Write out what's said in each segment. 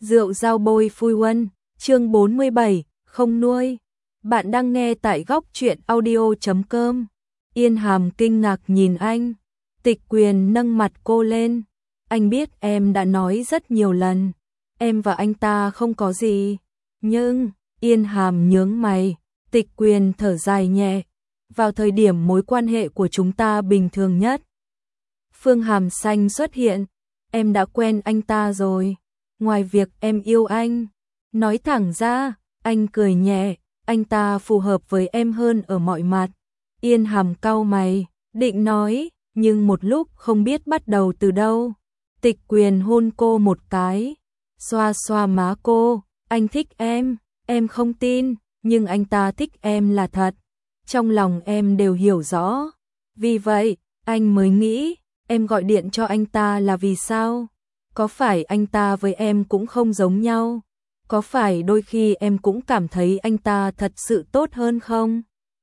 Rượu dao bôi phui huân, chương 47, không nuôi. Bạn đang nghe tại góc truyện audio.com. Yên Hàm kinh ngạc nhìn anh. Tịch Quyền nâng mặt cô lên. Anh biết em đã nói rất nhiều lần. Em và anh ta không có gì. Nhưng, Yên Hàm nhướng mày. Tịch Quyền thở dài nhẹ. Vào thời điểm mối quan hệ của chúng ta bình thường nhất, Phương Hàm Xanh xuất hiện. Em đã quen anh ta rồi. Ngoài việc em yêu anh, nói thẳng ra, anh cười nhẹ, anh ta phù hợp với em hơn ở mọi mặt. Yên Hàm cau mày, định nói, nhưng một lúc không biết bắt đầu từ đâu. Tịch Quyền hôn cô một cái, xoa xoa má cô, anh thích em không tin, nhưng anh ta thích em là thật. Trong lòng em đều hiểu rõ. Vì vậy, anh mới nghĩ, em gọi điện cho anh ta là vì sao? Có phải anh ta với em cũng không giống nhau? Có phải đôi khi em cũng cảm thấy anh ta thật sự tốt hơn không?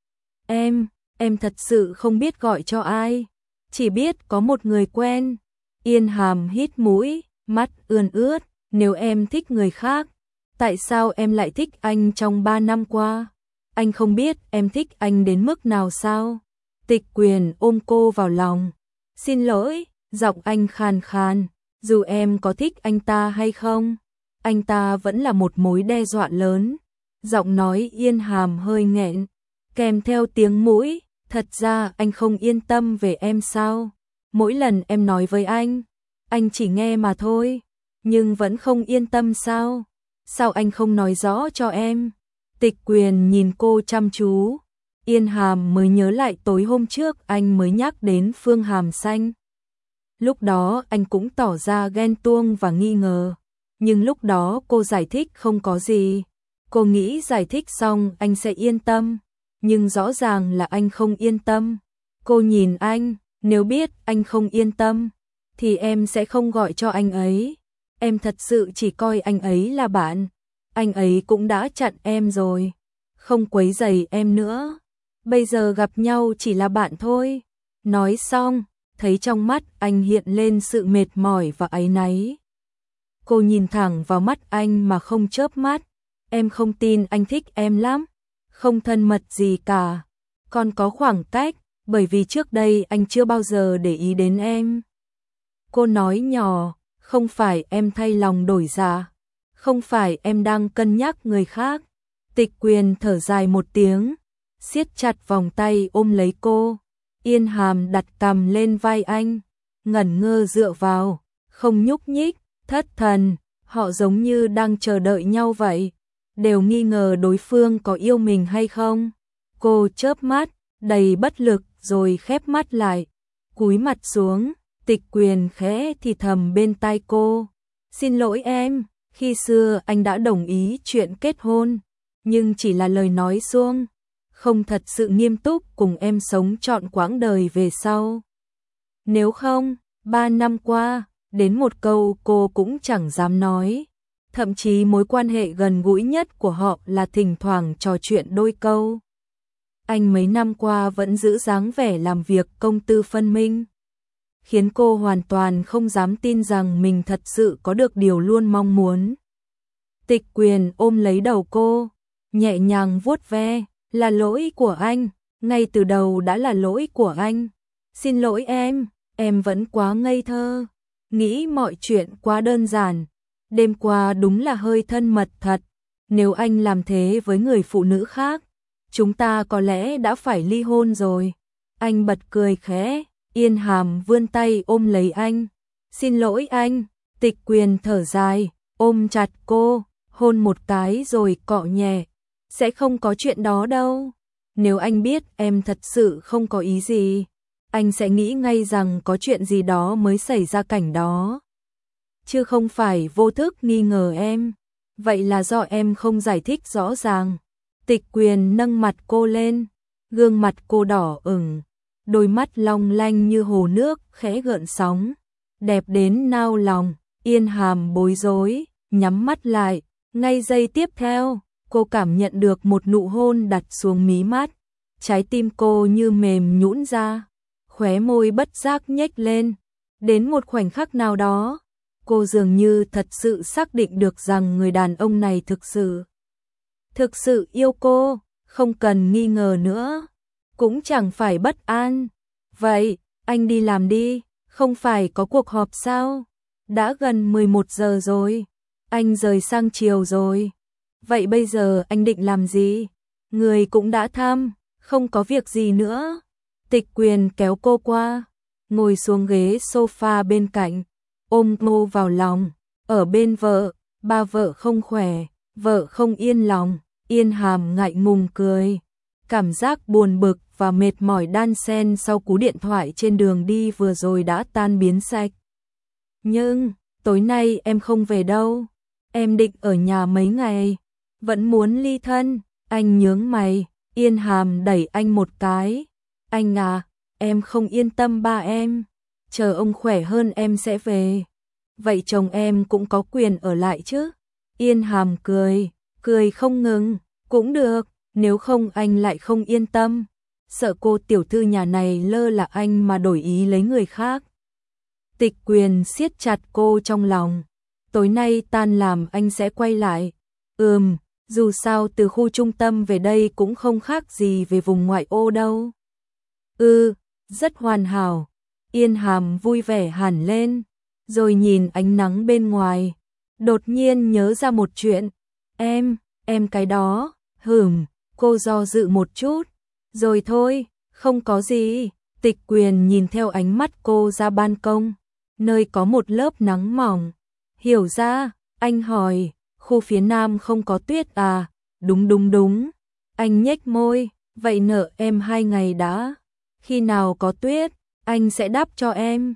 Em thật sự không biết gọi cho ai. Chỉ biết có một người quen. Yên Hàm hít mũi, mắt ươn ướt. Nếu em thích người khác, tại sao em lại thích anh trong 3 năm qua? Anh không biết em thích anh đến mức nào sao? Tịch Quyền ôm cô vào lòng. Xin lỗi, giọng anh khàn khàn. Dù em có thích anh ta hay không, anh ta vẫn là một mối đe dọa lớn. Giọng nói Yên Hàm hơi nghẹn, kèm theo tiếng mũi. Thật ra anh không yên tâm về em sao? Mỗi lần em nói với anh chỉ nghe mà thôi. Nhưng vẫn không yên tâm sao? Sao anh không nói rõ cho em? Tịch Quyền nhìn cô chăm chú. Yên Hàm mới nhớ lại tối hôm trước anh mới nhắc đến Phương Hàm Xanh. Lúc đó anh cũng tỏ ra ghen tuông và nghi ngờ. Nhưng lúc đó cô giải thích không có gì. Cô nghĩ giải thích xong anh sẽ yên tâm. Nhưng rõ ràng là anh không yên tâm. Cô nhìn anh, nếu biết anh không yên tâm, thì em sẽ không gọi cho anh ấy. Em thật sự chỉ coi anh ấy là bạn. Anh ấy cũng đã chặn em rồi. Không quấy rầy em nữa. Bây giờ gặp nhau chỉ là bạn thôi. Nói xong, thấy trong mắt anh hiện lên sự mệt mỏi và áy náy. Cô nhìn thẳng vào mắt anh mà không chớp mắt. Em không tin anh thích em lắm. Không thân mật gì cả. Còn có khoảng cách, bởi vì trước đây anh chưa bao giờ để ý đến em. Cô nói nhỏ, không phải em thay lòng đổi dạ. Không phải em đang cân nhắc người khác. Tịch Quyền thở dài một tiếng, siết chặt vòng tay ôm lấy cô. Yên Hàm đặt cằm lên vai anh, ngẩn ngơ dựa vào, không nhúc nhích, thất thần. Họ giống như đang chờ đợi nhau vậy, đều nghi ngờ đối phương có yêu mình hay không. Cô chớp mắt, đầy bất lực rồi khép mắt lại, cúi mặt xuống. Tịch Quyền khẽ thì thầm bên tai cô. Xin lỗi em, khi xưa anh đã đồng ý chuyện kết hôn, nhưng chỉ là lời nói suông, không thật sự nghiêm túc cùng em sống trọn quãng đời về sau. Nếu không, 3 năm qua, đến một câu cô cũng chẳng dám nói. Thậm chí mối quan hệ gần gũi nhất của họ là thỉnh thoảng trò chuyện đôi câu. Anh mấy năm qua vẫn giữ dáng vẻ làm việc công tư phân minh, khiến cô hoàn toàn không dám tin rằng mình thật sự có được điều luôn mong muốn. Tịch Quyền ôm lấy đầu cô, nhẹ nhàng vuốt ve. Là lỗi của anh, ngay từ đầu đã là lỗi của anh. Xin lỗi em vẫn quá ngây thơ, nghĩ mọi chuyện quá đơn giản. Đêm qua đúng là hơi thân mật thật. Nếu anh làm thế với người phụ nữ khác, chúng ta có lẽ đã phải ly hôn rồi. Anh bật cười khẽ. Yên Hàm vươn tay ôm lấy anh. Xin lỗi anh. Tịch Quyền thở dài, ôm chặt cô, hôn một cái rồi cọ nhẹ. Sẽ không có chuyện đó đâu. Nếu anh biết em thật sự không có ý gì, anh sẽ nghĩ ngay rằng có chuyện gì đó mới xảy ra cảnh đó, chứ không phải vô thức nghi ngờ em. Vậy là do em không giải thích rõ ràng. Tịch Quyền nâng mặt cô lên, gương mặt cô đỏ ửng, đôi mắt long lanh như hồ nước khẽ gợn sóng, đẹp đến nao lòng. Yên Hàm bối rối, nhắm mắt lại. Ngay giây tiếp theo, cô cảm nhận được một nụ hôn đặt xuống mí mắt. Trái tim cô như mềm nhũn ra, khóe môi bất giác nhếch lên. Đến một khoảnh khắc nào đó, Cô dường như thật sự xác định được rằng người đàn ông này thực sự yêu cô, không cần nghi ngờ nữa, cũng chẳng phải bất an. Vậy, anh đi làm đi, không phải có cuộc họp sao? Đã gần 11 giờ rồi, anh rời sang chiều rồi. Vậy bây giờ anh định làm gì? Người cũng đã thăm, không có việc gì nữa. Tịch Quyền kéo cô qua, ngồi xuống ghế sofa bên cạnh, ôm cô vào lòng, ở bên vợ, ba vợ không khỏe, vợ không yên lòng. Yên Hàm ngại ngùng cười, cảm giác buồn bực và mệt mỏi đan xen sau cú điện thoại trên đường đi vừa rồi đã tan biến sạch. Nhưng, tối nay em không về đâu, em định ở nhà mấy ngày, vẫn muốn ly thân. Anh nhướng mày, Yên Hàm đẩy anh một cái. Anh à, em không yên tâm ba em, chờ ông khỏe hơn em sẽ về. Vậy chồng em cũng có quyền ở lại chứ? Yên Hàm cười không ngừng. Cũng được, nếu không anh lại không yên tâm, sợ cô tiểu thư nhà này lơ là anh mà đổi ý lấy người khác. Tịch Quyền siết chặt cô trong lòng. Tối nay tan làm anh sẽ quay lại. Dù sao từ khu trung tâm về đây cũng không khác gì về vùng ngoại ô đâu. Rất hoàn hảo. Yên Hàm vui vẻ hẳn lên, rồi nhìn ánh nắng bên ngoài, đột nhiên nhớ ra một chuyện. Em cái đó, cô do dự một chút, rồi thôi, không có gì. Tịch Quyền nhìn theo ánh mắt cô ra ban công, nơi có một lớp nắng mỏng. Hiểu ra, anh hỏi, khu phía Nam không có tuyết à? Đúng. Anh nhếch môi, vậy nợ em 2 ngày đã. Khi nào có tuyết, anh sẽ đáp cho em.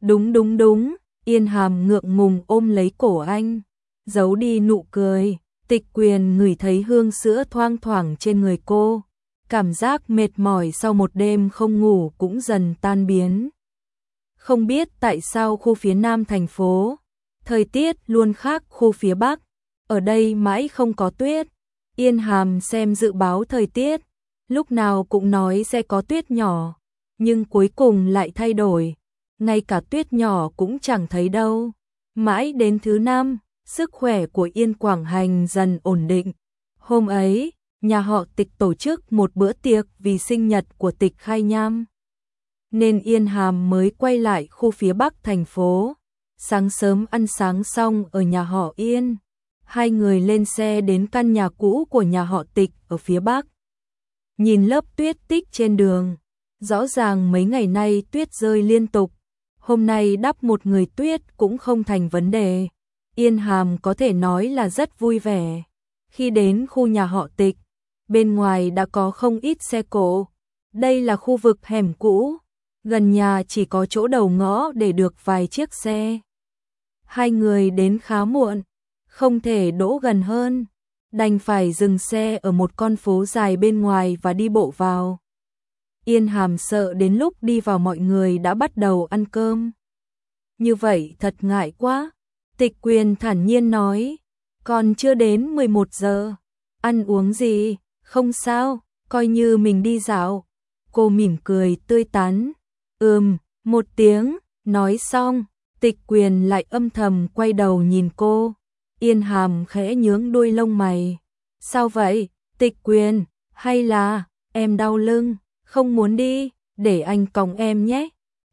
Đúng. Yên Hàm ngượng ngùng ôm lấy cổ anh, giấu đi nụ cười. Tịch Quyền ngửi thấy hương sữa thoang thoảng trên người cô, cảm giác mệt mỏi sau một đêm không ngủ cũng dần tan biến. Không biết tại sao khu phía Nam thành phố, thời tiết luôn khác khu phía Bắc, ở đây mãi không có tuyết. Yên Hàm xem dự báo thời tiết, lúc nào cũng nói sẽ có tuyết nhỏ, nhưng cuối cùng lại thay đổi, ngay cả tuyết nhỏ cũng chẳng thấy đâu. Mãi đến thứ 5, sức khỏe của Yên Quảng Hành dần ổn định. Hôm ấy, nhà họ Tịch tổ chức một bữa tiệc vì sinh nhật của Tịch Khai Nham, nên Yên Hàm mới quay lại khu phía Bắc thành phố. Sáng sớm ăn sáng xong ở nhà họ Yên, hai người lên xe đến căn nhà cũ của nhà họ Tịch ở phía Bắc. Nhìn lớp tuyết tích trên đường, rõ ràng mấy ngày nay tuyết rơi liên tục, hôm nay đắp một người tuyết cũng không thành vấn đề. Yên Hàm có thể nói là rất vui vẻ. Khi đến khu nhà họ Tịch, bên ngoài đã có không ít xe cộ. Đây là khu vực hẻm cũ, gần nhà chỉ có chỗ đầu ngõ để được vài chiếc xe. Hai người đến khá muộn, không thể đỗ gần hơn, đành phải dừng xe ở một con phố dài bên ngoài và đi bộ vào. Yên Hàm sợ đến lúc đi vào mọi người đã bắt đầu ăn cơm. Như vậy thật ngại quá. Tịch Quyền thản nhiên nói, còn chưa đến 11 giờ, ăn uống gì, không sao, coi như mình đi dạo. Cô mỉm cười tươi tắn, một tiếng, nói xong, Tịch Quyền lại âm thầm quay đầu nhìn cô. Yên Hàm khẽ nhướng đuôi lông mày. Sao vậy, Tịch Quyền, hay là em đau lưng, không muốn đi, để anh cõng em nhé.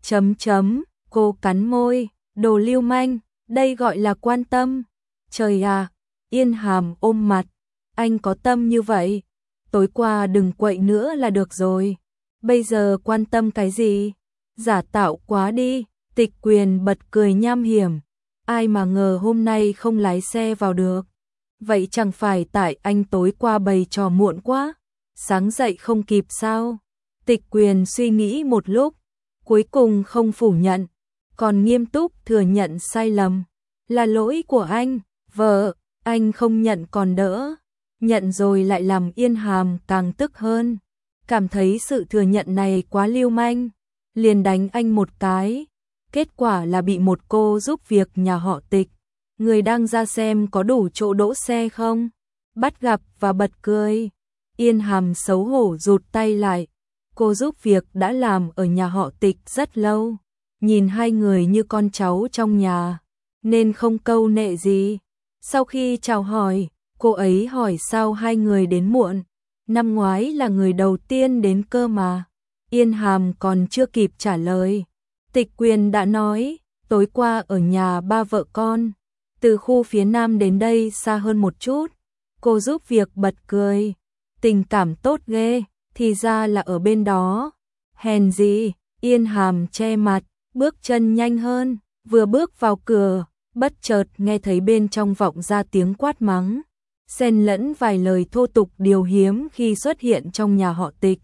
Cô cắn môi, đồ lưu manh. Đây gọi là quan tâm. Trời à, Yên Hàm ôm mặt, anh có tâm như vậy, tối qua đừng quậy nữa là được rồi. Bây giờ quan tâm cái gì? Giả tạo quá đi. Tịch Quyền bật cười nham hiểm. Ai mà ngờ hôm nay không lái xe vào được. Vậy chẳng phải tại anh tối qua bày trò muộn quá, sáng dậy không kịp sao? Tịch Quyền suy nghĩ một lúc, cuối cùng không phủ nhận, còn nghiêm túc thừa nhận sai lầm. Là lỗi của anh, vợ, anh không nhận còn đỡ. Nhận rồi lại làm Yên Hàm càng tức hơn. Cảm thấy sự thừa nhận này quá lưu manh, liền đánh anh một cái. Kết quả là bị một cô giúp việc nhà họ Tịch, người đang ra xem có đủ chỗ đỗ xe không, bắt gặp và bật cười. Yên Hàm xấu hổ rụt tay lại. Cô giúp việc đã làm ở nhà họ Tịch rất lâu, nhìn hai người như con cháu trong nhà, nên không câu nệ gì. Sau khi chào hỏi, cô ấy hỏi sao hai người đến muộn. Năm ngoái là người đầu tiên đến cơ mà. Yên Hàm còn chưa kịp trả lời. Tịch Quyền đã nói, tối qua ở nhà ba vợ con, từ khu phía Nam đến đây xa hơn một chút. Cô giúp việc bật cười, tình cảm tốt ghê, thì ra là ở bên đó. Hèn gì, Yên Hàm che mặt, bước chân nhanh hơn, vừa bước vào cửa, bất chợt nghe thấy bên trong vọng ra tiếng quát mắng, xen lẫn vài lời thô tục điều hiếm khi xuất hiện trong nhà họ Tịch.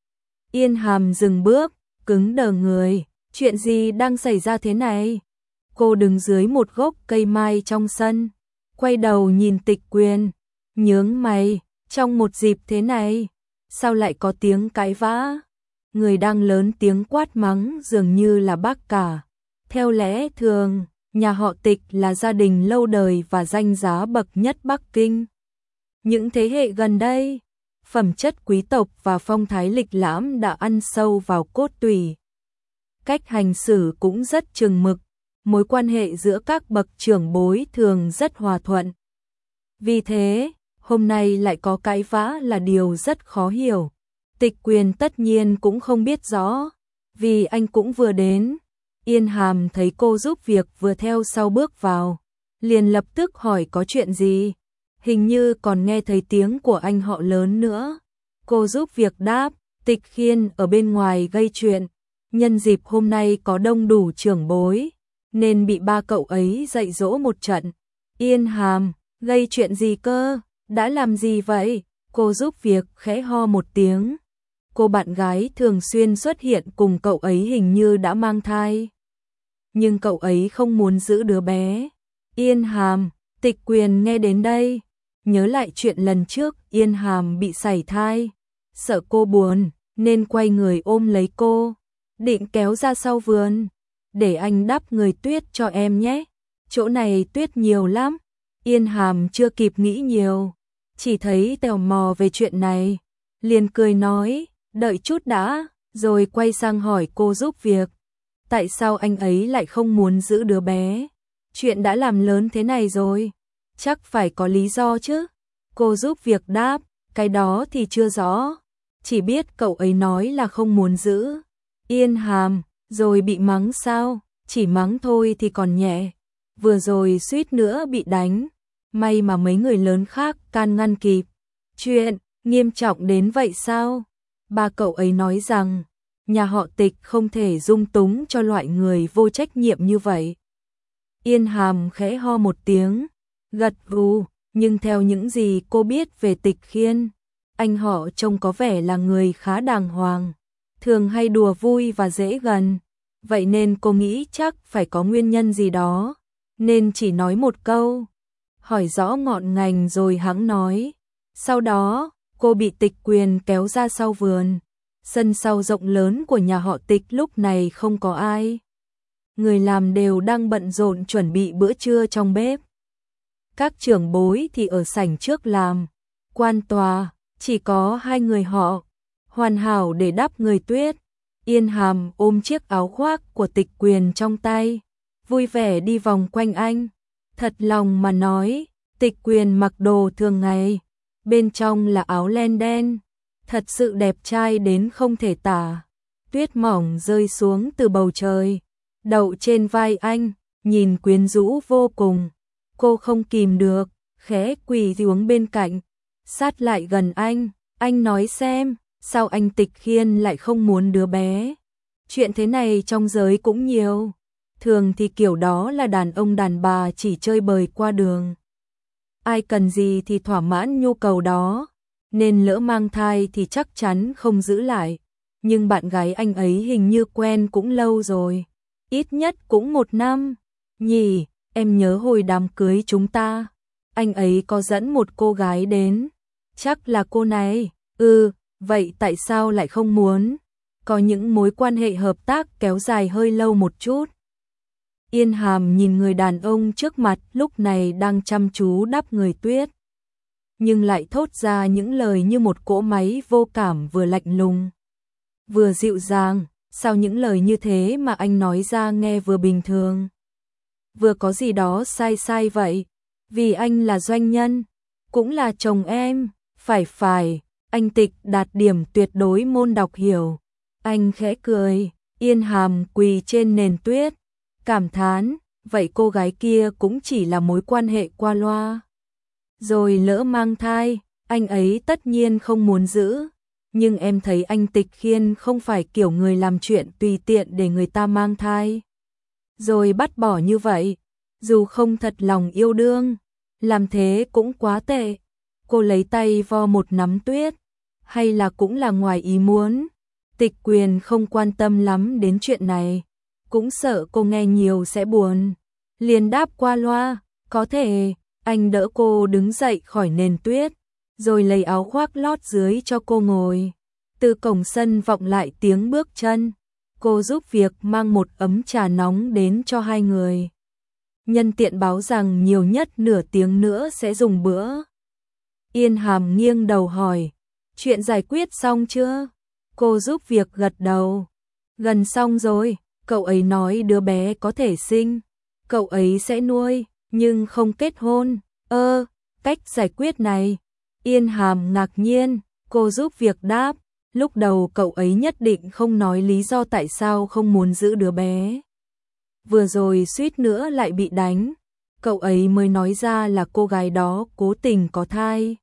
Yên Hàm dừng bước, cứng đờ người, chuyện gì đang xảy ra thế này? Cô đứng dưới một gốc cây mai trong sân, quay đầu nhìn Tịch Quyền, nhướng mày, trong một dịp thế này, sao lại có tiếng cãi vã? Người đang lớn tiếng quát mắng dường như là bác cả. Theo lẽ thường, nhà họ Tịch là gia đình lâu đời và danh giá bậc nhất Bắc Kinh. Những thế hệ gần đây, phẩm chất quý tộc và phong thái lịch lãm đã ăn sâu vào cốt tủy. Cách hành xử cũng rất chừng mực, mối quan hệ giữa các bậc trưởng bối thường rất hòa thuận. Vì thế, hôm nay lại có cãi vã là điều rất khó hiểu. Tịch Quyền tất nhiên cũng không biết rõ, vì anh cũng vừa đến. Yên Hàm thấy cô giúp việc vừa theo sau bước vào, liền lập tức hỏi có chuyện gì. Hình như còn nghe thấy tiếng của anh họ lớn nữa. Cô giúp việc đáp, Tịch Khiên ở bên ngoài gây chuyện. Nhân dịp hôm nay có đông đủ trưởng bối, nên bị ba cậu ấy dạy dỗ một trận. Yên Hàm, gây chuyện gì cơ? Đã làm gì vậy? Cô giúp việc khẽ ho một tiếng. Cô bạn gái thường xuyên xuất hiện cùng cậu ấy hình như đã mang thai. Nhưng cậu ấy không muốn giữ đứa bé. Yên Hàm, Tịch Quyền nghe đến đây, nhớ lại chuyện lần trước Yên Hàm bị sảy thai. Sợ cô buồn, nên quay người ôm lấy cô, định kéo ra sau vườn. Để anh đắp người tuyết cho em nhé, chỗ này tuyết nhiều lắm. Yên Hàm chưa kịp nghĩ nhiều, chỉ thấy tò mò về chuyện này, liền cười nói, đợi chút đã, rồi quay sang hỏi cô giúp việc. Tại sao anh ấy lại không muốn giữ đứa bé? Chuyện đã làm lớn thế này rồi, chắc phải có lý do chứ. Cô giúp việc đáp, cái đó thì chưa rõ, chỉ biết cậu ấy nói là không muốn giữ. Yên Hàm, rồi bị mắng sao? Chỉ mắng thôi thì còn nhẹ, vừa rồi suýt nữa bị đánh, may mà mấy người lớn khác can ngăn kịp. Chuyện nghiêm trọng đến vậy sao? Ba cậu ấy nói rằng nhà họ Tịch không thể dung túng cho loại người vô trách nhiệm như vậy. Yên Hàm khẽ ho một tiếng, gật gù, nhưng theo những gì cô biết về Tịch Khiên, anh họ trông có vẻ là người khá đàng hoàng, thường hay đùa vui và dễ gần. Vậy nên cô nghĩ chắc phải có nguyên nhân gì đó, nên chỉ nói một câu, hỏi rõ ngọn ngành rồi hẵng nói. Sau đó, cô bị Tịch Quyền kéo ra sau vườn. Sân sau rộng lớn của nhà họ Tịch lúc này không có ai. Người làm đều đang bận rộn chuẩn bị bữa trưa trong bếp. Các trưởng bối thì ở sảnh trước làm. Quan tòa, chỉ có hai người họ, hoàn hảo để đắp người tuyết. Yên Hàm ôm chiếc áo khoác của Tịch Quyền trong tay, vui vẻ đi vòng quanh anh. Thật lòng mà nói, Tịch Quyền mặc đồ thường ngày, bên trong là áo len đen, thật sự đẹp trai đến không thể tả. Tuyết mỏng rơi xuống từ bầu trời, đậu trên vai anh, nhìn quyến rũ vô cùng. Cô không kìm được, khẽ quỳ xuống bên cạnh, sát lại gần anh nói xem, sao anh Tịch Khiên lại không muốn đứa bé? Chuyện thế này trong giới cũng nhiều, thường thì kiểu đó là đàn ông đàn bà chỉ chơi bời qua đường. Ai cần gì thì thỏa mãn nhu cầu đó, nên lỡ mang thai thì chắc chắn không giữ lại. Nhưng bạn gái anh ấy hình như quen cũng lâu rồi, ít nhất cũng 1 năm. Nhỉ, em nhớ hồi đám cưới chúng ta, anh ấy có dẫn một cô gái đến, chắc là cô này. Vậy tại sao lại không muốn? Có những mối quan hệ hợp tác kéo dài hơi lâu một chút. Yên Hàm nhìn người đàn ông trước mặt lúc này đang chăm chú đắp người tuyết, nhưng lại thốt ra những lời như một cỗ máy vô cảm, vừa lạnh lùng, vừa dịu dàng. Sao những lời như thế mà anh nói ra nghe vừa bình thường, vừa có gì đó sai sai vậy, vì anh là doanh nhân, cũng là chồng em, phải, anh Tịch đạt điểm tuyệt đối môn đọc hiểu. Anh khẽ cười, Yên Hàm quỳ trên nền tuyết, cảm thán, vậy cô gái kia cũng chỉ là mối quan hệ qua loa. Rồi lỡ mang thai, anh ấy tất nhiên không muốn giữ, nhưng em thấy anh Tịch Khiên không phải kiểu người làm chuyện tùy tiện để người ta mang thai rồi bắt bỏ như vậy, dù không thật lòng yêu đương, làm thế cũng quá tệ. Cô lấy tay vo một nắm tuyết, hay là cũng là ngoài ý muốn. Tịch Quyền không quan tâm lắm đến chuyện này, cũng sợ cô nghe nhiều sẽ buồn, liền đáp qua loa, có thể. Anh đỡ cô đứng dậy khỏi nền tuyết, rồi lấy áo khoác lót dưới cho cô ngồi. Từ cổng sân vọng lại tiếng bước chân, cô giúp việc mang một ấm trà nóng đến cho hai người. Nhân tiện báo rằng nhiều nhất nửa tiếng nữa sẽ dùng bữa. Yên Hàm nghiêng đầu hỏi, chuyện giải quyết xong chưa? Cô giúp việc gật đầu. Gần xong rồi, cậu ấy nói đứa bé có thể sinh, cậu ấy sẽ nuôi, nhưng không kết hôn. Cách giải quyết này. Yên Hàm ngạc nhiên, cô giúp việc đáp, lúc đầu cậu ấy nhất định không nói lý do tại sao không muốn giữ đứa bé. Vừa rồi suýt nữa lại bị đánh, cậu ấy mới nói ra là cô gái đó cố tình có thai.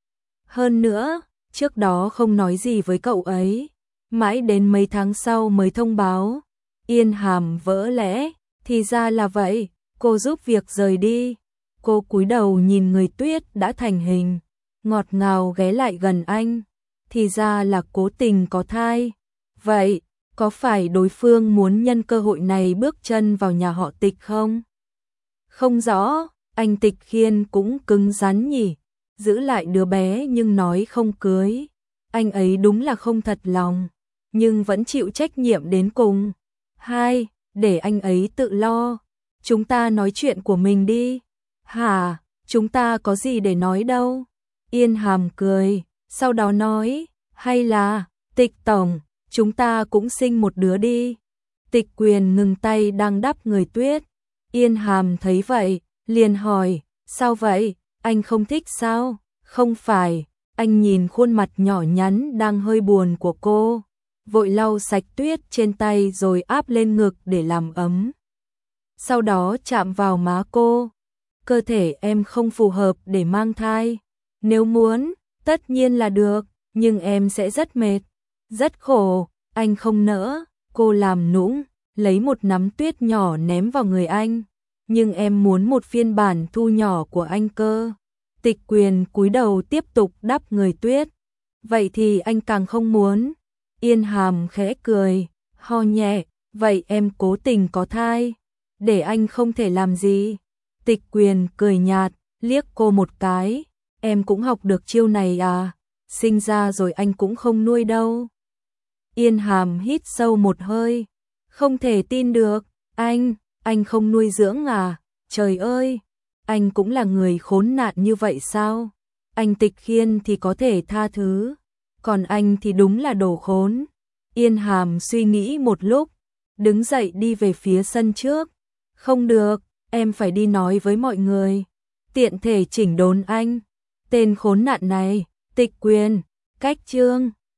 Hơn nữa, trước đó không nói gì với cậu ấy, mãi đến mấy tháng sau mới thông báo. Yên Hàm vỡ lẽ, thì ra là vậy, cô giúp việc rời đi. Cô cúi đầu nhìn người tuyết đã thành hình, ngọt ngào ghé lại gần anh, thì ra là cố tình có thai. Vậy, có phải đối phương muốn nhân cơ hội này bước chân vào nhà họ Tịch không? Không rõ, anh Tịch Khiên cũng cứng rắn nhỉ, giữ lại đứa bé nhưng nói không cưới. Anh ấy đúng là không thật lòng, nhưng vẫn chịu trách nhiệm đến cùng. Hai, để anh ấy tự lo, chúng ta nói chuyện của mình đi. Hả, chúng ta có gì để nói đâu. Yên Hàm cười, sau đó nói, hay là, Tịch Tổng, chúng ta cũng sinh một đứa đi. Tịch Quyền ngừng tay đang đắp người tuyết. Yên Hàm thấy vậy, liền hỏi, sao vậy, anh không thích sao? Không phải, anh nhìn khuôn mặt nhỏ nhắn đang hơi buồn của cô, vội lau sạch tuyết trên tay rồi áp lên ngực để làm ấm. Sau đó chạm vào má cô, cơ thể em không phù hợp để mang thai. Nếu muốn, tất nhiên là được, nhưng em sẽ rất mệt, rất khổ, anh không nỡ. Cô làm nũng, lấy một nắm tuyết nhỏ ném vào người anh. Nhưng em muốn một phiên bản thu nhỏ của anh cơ. Tịch Quyền cúi đầu tiếp tục đắp người tuyết. Vậy thì anh càng không muốn. Yên Hàm khẽ cười, ho nhẹ, vậy em cố tình có thai, để anh không thể làm gì. Tịch Quyền cười nhạt, liếc cô một cái, em cũng học được chiêu này à, sinh ra rồi anh cũng không nuôi đâu. Yên Hàm hít sâu một hơi, không thể tin được, anh không nuôi dưỡng à, trời ơi, anh cũng là người khốn nạn như vậy sao? Anh Tịch Khiên thì có thể tha thứ, còn anh thì đúng là đồ khốn. Yên Hàm suy nghĩ một lúc, đứng dậy đi về phía sân trước. Không được, em phải đi nói với mọi người, tiện thể chỉnh đốn anh. Tên khốn nạn này. Tịch Quyền, cách chương.